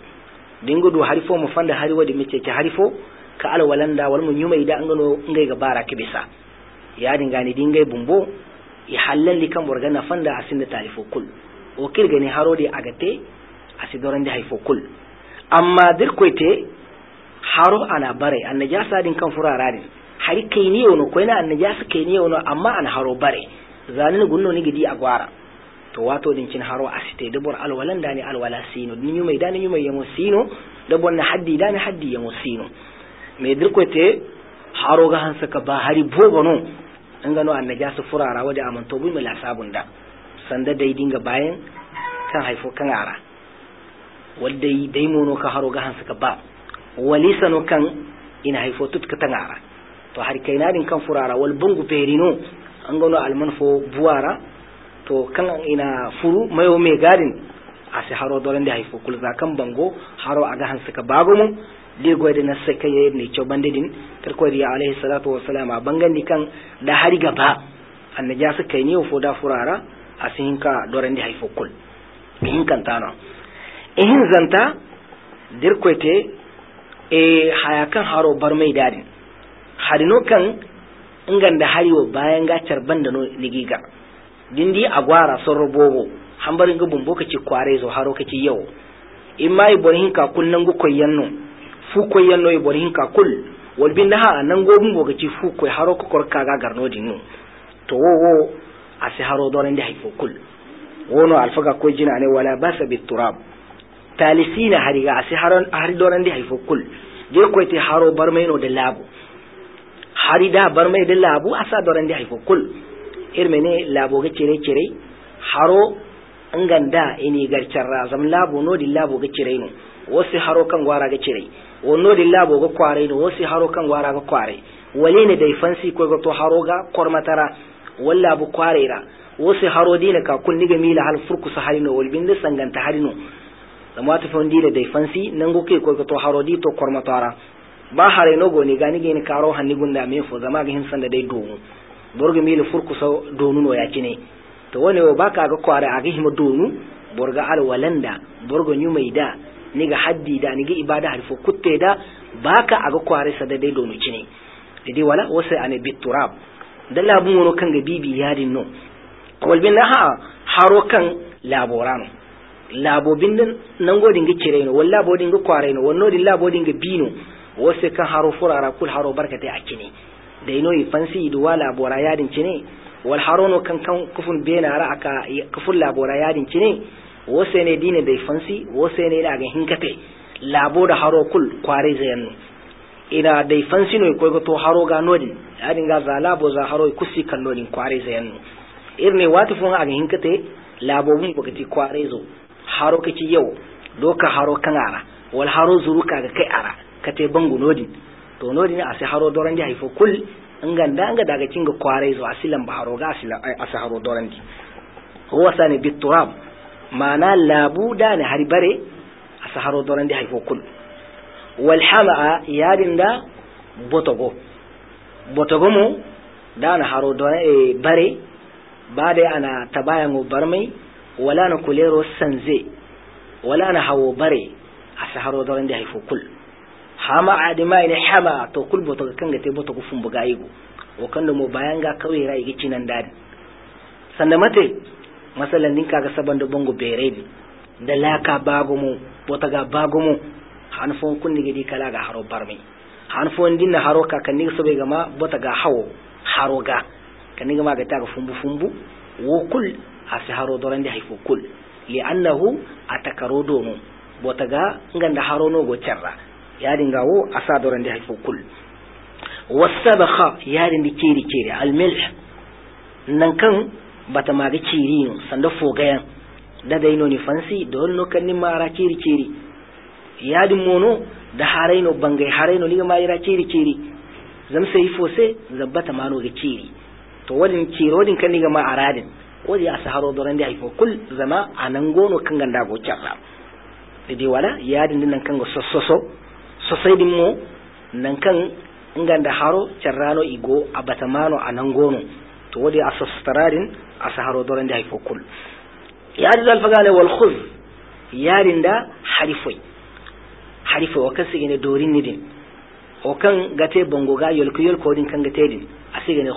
harifo mu fanda hari wadi mece ke harifo ka alwalanda wal mun yuma ida ngano ngai ga bara kibisa ya dingani dingai bumbo ya halalli kan borgana fanda asinda talifo kul o kirgani harodi agate asidoran da haifo kul amma dirkoite haro ana bare an najasa din kan furara din hari kai ne wono ko ina an najasa kai ne wono amma an haro bare zanin gunno ni gidi agwara to wato din cin haro asite dubur alwalan da ni alwala sino din yumai da ni yumai yamo sino dabon na haddi da ni haddi yamo sino me dirkoite haro ga hansa ka ba hari bobono an gano an najasa furara waje amanto bu mila sabunda sanda dai dinga bayan kan haifo kan ara wadda dai mono ka haro ga hansa ka ba walisano kan ina haifo tutka tangara to har kaina din kan furara wal bungu perino an gano almanfo buwara to kan ina furu mayo me gadin asi haro dolan da haifo kulza kan bango haro aga hansa ka bago mu de goyde na sakaye ne cho bandidin tarko riya alaihi salatu wassalam a bangandi kan da hari gaba annajasa kai ne fo da furara asin ka dolan da haifo kul in kan tano in zanta dirkoite hayakan haro bar mai dadin harino kan inganda hariwo bayan gacar banda no ligiga dindi agwara sorro bobo hambarin ga bumbo kace kware zo haro kace yau in mai borhin ka kunnan gu koyanno fu koyanno e borhin ka kul wal bin ha nan go bumbo kace fu koy haro ko korka ga garno dinu to wo asi haro doran da haifo kul wono alfaga ko jina ne wala basa bit turab talisina hariga asi haron hari doran da haifo kul je ko te haro barmaino da labu hari da barmai da labu asa doran da haifo kul irmene labo ga cire haro nganda ini garcarra zam labo no di labo ga cire no wasi haro kan gwara ga cire wonno di labo ga kware no wasi haro kan gwara ga kware wale ne dai fansi ko ga to haro ga kormatara walla bu kwarera wasi haro dina ka kun niga mila hal furku sa harino wal bin sanganta harino zama ta fondi da dai fansi nan go ke ko ga to haro di to kormatara ba hare no go ni ga ni ge karo hanni gunda me fo zama ga hinsan da dai domu borga mila furku sa donu no ya cine to wani baka ga kware a ga hima donu borga al walanda borga nyumai da ni ga haddi da ni ga ibada harfo kutte da baka aga kware sa da dai donu cine dai wala wasa ane biturab da labun wono kan ga bibi yadin no wal bin ha haro kan laborano labobin nan godin ga cire no walla bodin ga kware no wonno din labodin ga bino wasa kan haro furara kul haro barkate a cine dai no yi fansi duwa labora yadin cine wal harono kan kufun benara aka kufun labora yadin cine wose ne dine dai fansi wose ne daga hinkate labo da haro kul kware zayanno ina dai fansi no ko to haro ga nodi yadin ga za labo za haro kusi kan nodin kware zayanno irne wata fun aga hinkate labo mun ko kati kware zo haro kaci yau doka haro kan ara wal haro zuruka ga kai ara kate bangu nodi to nodi ne asi haro doran ji haifo kul nganda anga daga cinga kware zo asilan baharo ga asila asaharo dorandi huwa sani biturab mana labu da ne hari bare asaharo dorandi haifo kul wal hamaa yadin da botogo mu da na haro dorandi bare bade ana tabayango barmai wala na kulero sanze wala na hawo bare asaharo dorandi haifo kul hama adima ne hama to kul boto kanga te boto ku fumbu gayigo o kando mo bayanga kawai rai gici nan dadi sanda mate masalan din kaga sabando bongo beredi da laka bago mu bota ga bago mu han fon kunni gidi kala ga haro barmi han fon din na haro ka kanni so be gama bota ga hawo haro ga kanni gama ga taga fumbu wo kul asi haro dorande haifo kul li annahu atakarodo mu bota ga nganda haro no go cerra yadin gawo asa doran da haifo kul wasabakha yadin da kiri almilh nan kan bata maga kiri no sanda fogayan da dai no ni fansi don no kan ni mara kiri yadin mono da haraino bangai haraino ni ma ira kiri zam sai fose zabbata mano ga kiri to wadin kirodin kan ni ga ma aradin wodi asaharo dorande hay fo kul zama anan gono kan ganda go charra dai wala yadin nan kan go sosai din mo nan kan nganda haro charrano igo abatamano anan gono to wodi asastararin asaharo dorande hay fo kul yadin dal fagale wal khuz yadin da harifoi o kan sigene dorin nidin o kan gate bongo ga yolko din kan gate din asigene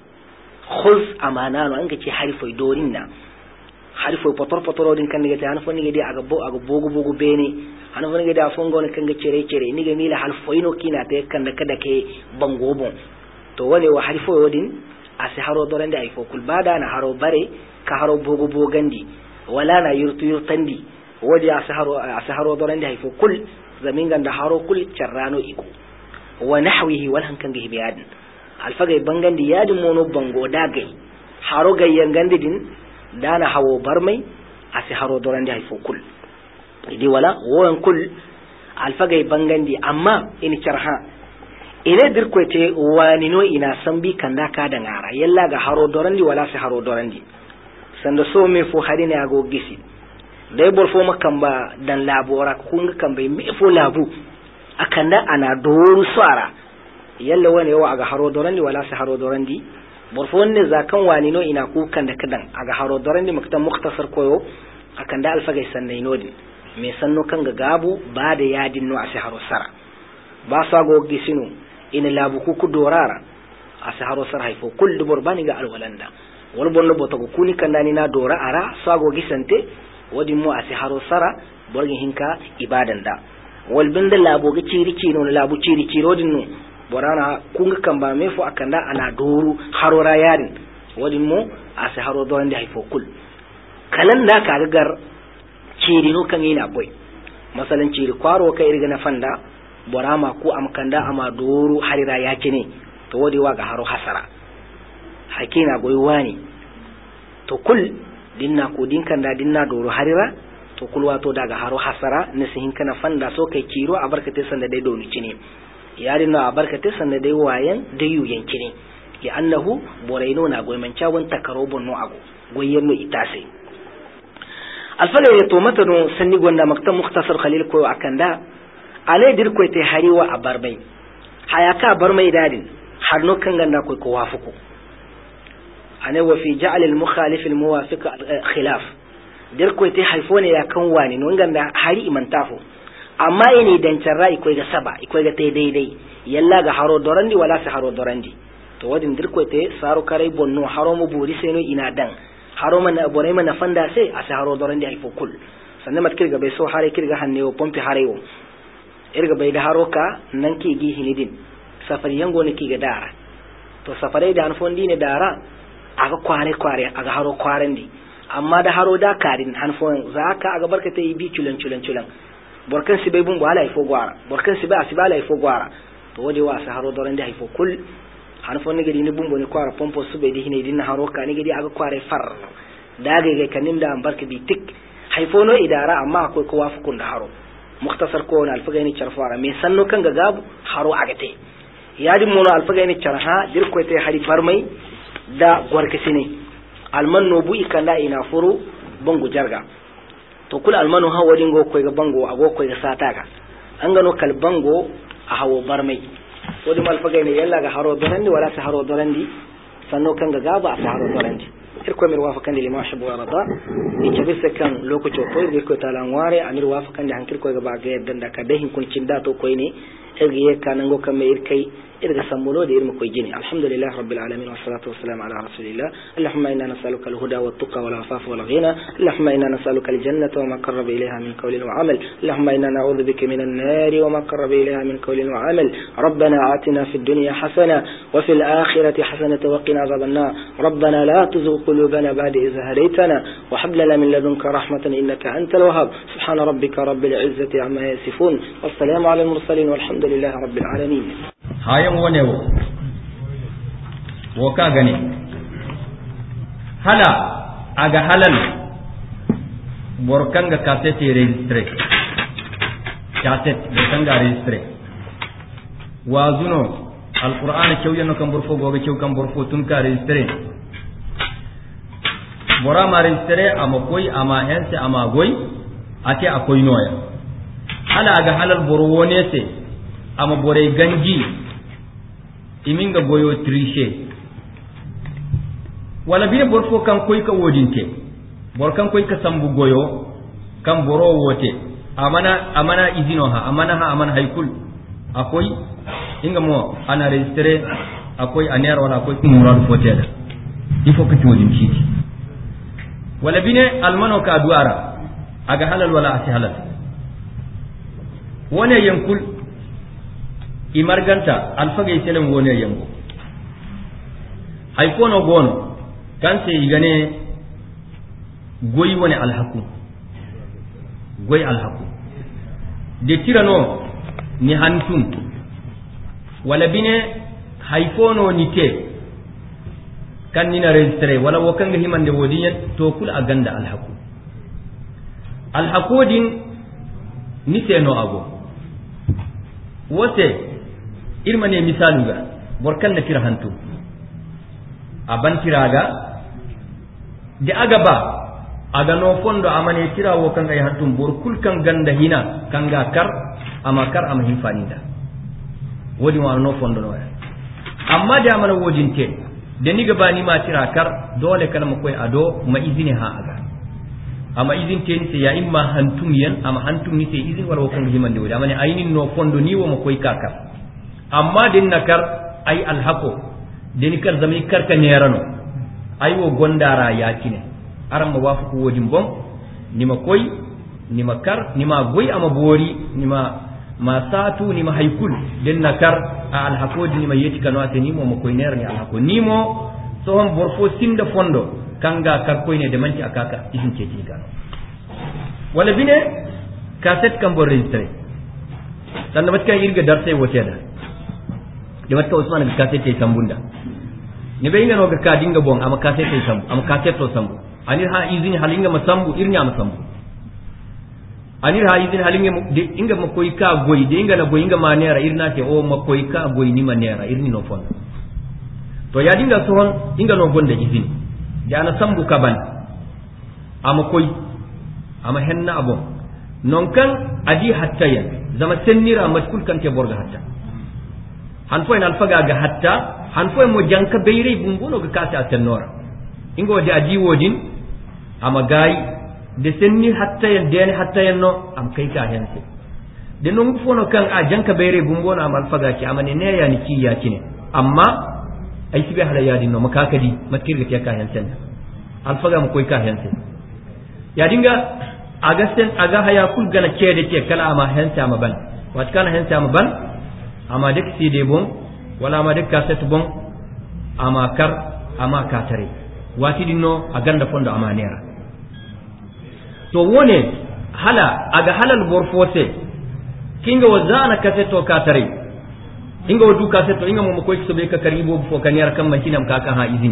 khuz amana no anga ci harifoi dorin na harifoi potor din kan gate han fonni gede aga bogu bene han fonni gede afongo ne kan ga cere ni ga mila harifoi no kina te kan da kada ke bongo bon to wale wa harifoi odin asi haro dorande ay fo kul bada na haro bare ka haro bogu bogandi wala na yurtandi wadi asi haro dorande ay fo kul zamin ganda haro kul charrano iko wa nahwihi wal hankan ga hibiyadin alfagai bangandi yadin mono bango dagai haro gayyan gandidin dana hawo barmai asi haro dorande hay fo kul idi wala woyan kul alfagai bangandi amma in charha ine dirkote wanino ina sambi kanda ka da ngara yalla ga haro dorandi wala si haro dorandi sanda so me fo hadine ago gisi dai bor fo makamba dan labora kunga kambe me fo labu akanda ana doru swara yalla wani yawa aga haro dorandi wala si haro dorandi bor fo ne zakan wanino ina ku kanda kadan aga haro dorandi maktan mukhtasar koyo akanda alfagai sannai nodi me sanno kanga gabu ba da yadin no asi haro sara ba sa go gisinu ina labu ku dorara asi haro sara hay fo kul dubor bani ga alwalanda wal bonno boto ko kuni kandani na dora ara sa go gisante wadi mu asi haro sara borgin hinka ibadan da wal binda labu ga ciri no labu ciri rodin no borana kunga kamba me fo akanda ana doru harora yarin wadi mu asi haro dorande hay fo kul kalanda ka gar ciri no kan ina boy masalan ciri kwaro ka irga na fanda borama ku amkanda ama doru harira yake ne to wadi waga haro hasara hakina goywani to kul dinna ko dinkanda dinna doru harira to kul wato daga haro hasara nisihin kana fanda so kai ciro a barkate sanda dai doni cine yarin na a barkate sanda dai wayan dayu yankine ya annahu boraino na goymanca won takarobon no ago goyenno itase alfala ya to mata no sanni gonda maktan mukhtasar khalil ko akanda ale dir ko te hariwa a barbai hayaka barmai dadin har no kan ganda ko wafuku ane wa fi ja'al al mukhalif al muwafiq khilaf dir ko te haifone ya kan wani no ganda hari imantafo amma ine dan charra iko ga saba iko ga te daidai yalla ga haro dorandi wala sa haro dorandi to wadin dir ko te saru karai bonno haro mu buri sai no ina dan haro man abore man fanda sai a sa haro dorandi ai fo kul sannan mat kirga bai so hare kirga hanne o pompi hare o irga bai da haroka nan ke gi hinidin safari yango ne ki ga dara to safarai da hanfondi ne dara aga kware aga haro kwarendi amma da haro da karin hanfon zaka aga barkata yi bi culan borkan si bai bun wala ifo gwara borkan si ba asibala ifo gwara to wodi wa sa haro dorande ifo kul hanfon ne gidi ne bumbo ne kwara pompo su bai di hinidin na haroka ne gidi aga kware far daga ga kanin da barka bi tik haifono idara amma akwai kowa fukun da haro mukhtasar ko na alfagaini charfara me sanno kan ga gabu haro agate yadi mono alfagaini charha dir ko te hari barmai da gorkasine almanno bu ikanda ina furu bangu jarga to kul almanu ha wadin go ko ga bango ago ko ga sataka an gano kal bango a hawo barmai wadi mal fagaini yalla ga haro dorandi wala sa haro dorandi sanno kan ga gabu a sa haro dorandi irko mir wafakan da lima shabu rada ita bisa kan lokacin ko irko talan ware amir wafakan da hankir ko ga ba ga yadda da ka dahin kun cinda to koy ne irge kanan go kan me irkai irga sammulo da irma koy jini alhamdulillah rabbil alamin wassalatu wassalamu ala rasulillah allahumma inna nas'aluka alhuda wattaqwa wal afafa wal ghina allahumma inna nas'aluka aljannata wa ma qarraba ilayha min qawlin wa amal allahumma inna na'udhu bika min an-nar wa ma qarraba ilayha min qawlin wa amal ربنا آتنا في الدنيا حسنة وفي الآخرة حسنة وقنا عذاب النار ربنا لا تزغ قلوبنا بعد إذ هديتنا وهب لنا من لدنك رحمة إنك أنت الوهاب سبحان ربك رب العزة عما يصفون والسلام على المرسلين والحمد لله رب العالمين hayan wane wo ka gani hala aga halal borkanga cassette registre cassette borkanga registre wazuno alquran cew yanno kam borfo gobe cew kam borfo tun ka registre bora ma registre ama koy ama hense ama goy ate akoy noya ala aga halal boro wonese ama bore ganji iminga goyo tricher wala bine borfo kan koy ka wodinte bor kan koy ka sambu goyo kan boro wote amana izino ha amana haykul akoy inga mo ana registre akoy aner wala akoy mural foteda il faut que tu wodin kiti wala bine almano ka duara aga halal wala ati halal wone yankul imarganta alfaga yitelen wone yango hay kono gono kanse igane goyi woni alhaku de tirano ni hantum wala bine hay kono nite kan nina registre wala wakanga himande wodiyan to kul aganda alhaku din ni seno ago wote irmane misaluga borkan na tira hantu aban tiraga de agaba aga no fondo amane tira wo kan ay hantum bor kul kan ganda hina kanga kar ama hinfaninda wodi wa no fondo no amma da amana wodinte da ni gaba ni ma tira kar dole kana mu koy ado ma izini ha aga ama izin ten se ya imma hantum yan ama hantum ni se izin wala ko ngi mande wodi amane aynin no fondo ni wo mo koy kakar amma din nakar ay alhaqo den kar zami kar ka nerano ay wo gondara ya kine aram ma wafu ko wodi mbon ni ma koy ni ma kar ni ma goy ama bori ni ma satu ni ma haykul den nakar alhaqo ni ma yeti kanu ate ni mo koy nerani alhaqo ni mo so hon borfo sinda fondo kanga kar koy ne de manti akaka izin ce ti gano wala bine cassette kan bo registre dan da matka irga darse wote da matka Usman ga cassette te sambunda ne be ngano ga ka dinga bon ama cassette te sambu ama cassette to sambu anir ha izini halinga masambu irnya masambu anir ha izini halinga de inga makoy ka goy de inga na goy inga manera irna te o makoy ka goy ni manera irni no fon to ya dinga sohon inga no gonda izini da ana sambu kaban ama koy ama henna abo non kan adi hattayan zama sennira matkul kan te borga hatta han fo en alfaga ga hatta han fo mo janka beyre bumbuno ga kata tannora ingo de adi wodin ama gayi de senni hattayan de hattayan no am kai ka hense de non fono kan a janka beyre bumbuno am alfaga ki amane ne ya ni ki ya kine amma ay sibe hala yadin no makakadi matkirga te ka hensen alfaga mu koy ka hensen ya dinga aga haya kul gana cede ke kala ama hensa ma ban wat kana hensa ma ban ama dek side bon wala ama dek cassette bon ama kar ama katare wati dinno aganda fondo ama nera to wone hala aga halal borfote kinga wazana cassette to katare inga wadu cassette inga mo koy so be ka karibo fo kanera kam makinam kaka ha izini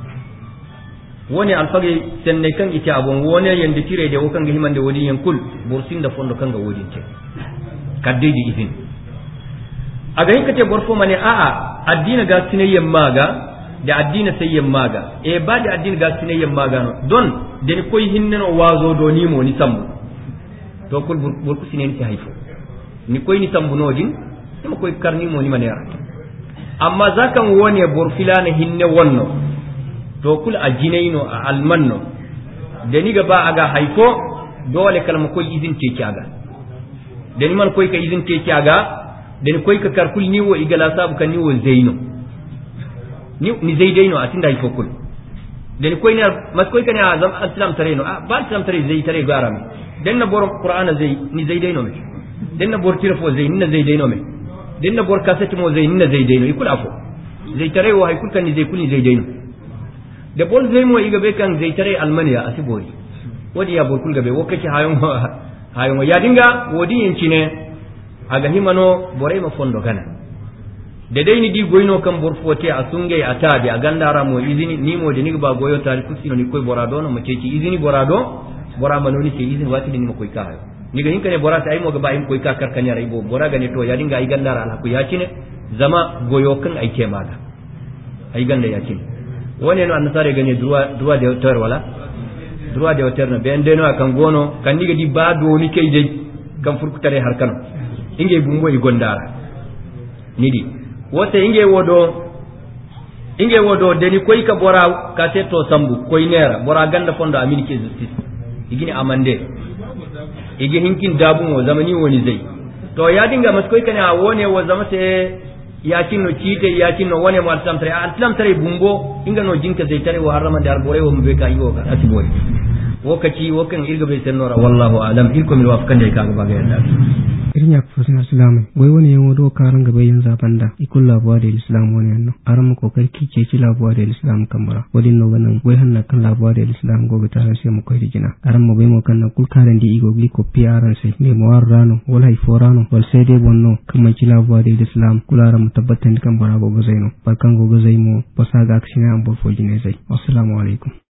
woni alfage senne kan ite abon woni yande tire de wokan ga himande wodi yankul bursin da fondo kan ga wodi ce kaddeji izin aga hinkate borfo mane a addina ga sinayyan maga da addina sayyan maga e ba da addina ga sinayyan maga no don de ni koy hinneno wazo do ni mo ni sambu to kul burku sinen ci hayfo ni koy ni sambu no din ni koy karni mo ni manera amma zakan woni borfilana hinne wonno to kul a jinaino a almanno da ni gaba aga haifo dole kalma koy izin teki aga da ni man koy ka izin teki aga da ni koy ka karkul ni wo igala sabu kan ni wo zaino ni zaidaino a tinda haifo kul da ni koy ne mas koy kan ya zam islam tareno ba islam tare zai tare garami dan na bor qur'ana zai ni zaidaino me dan na bor tirafo zai ni na zaidaino me dan na bor kasati mo zai ni na zaidaino ikul afo zai tare wo haikul kan ni zai kul ni zaidaino da bol zai mo iga be kan zai tare almaniya asibori wadi ya borkul gabe wokaci hayon ya dinga wodi yanci ne aga himano bore ma fondo kana da dai ni di goyno kan borfote a sunge a tabi a gandara mo izini ni mo de ni ba goyo tari kusino ni koy borado no mo ceci izini borado bora manoni ce izini wati ni mo koy ka hayo ni ga hinkane borata ay mo ga ba im koy ka karkanya rai bo bora gane to ya dinga ay gandara ala ku ya cine zama goyo kan ay ke maga ay ganda ya cine wani no annasare gane duwa da tawar wala droit de auteur na be ndeno kan gono kan diga di ba do ni kay dai kan furkutare har kan inge bumbo e gondara nidi wote inge wodo deni koy ka bora ka to sambu koy nera bora ganda fondo amin ke justice igini amande igi hinkin dabu mo zamani woni zai to ya dinga maskoy kana wone wo zamate yakin no cite yakin no wone mo atlam tare bumbo inga no jinka zai tare wa harama dar bore wo mbe ka igo ka asibore wokaci wokan irga bai sennora wallahu alam irko mi wafkan da ka ga yadda irin ya professional islam wai wani yan wado karan gaba yin zabanda ikul labuwa da islam wani yanno aran ko karki ce ci labuwa da islam kamara wadin no ganan wai hanna kan labuwa da islam gobe ta sai mu kai digina aran mu bai mu kan kul karan di igo gli ko piaran sai me mo warrano wala hay forano wal sai dai bonno kuma ci labuwa da islam kula ran mu tabbatan kan bara gobe zaino barkan gobe zai mu basaga aksina an bo fojine zai assalamu alaikum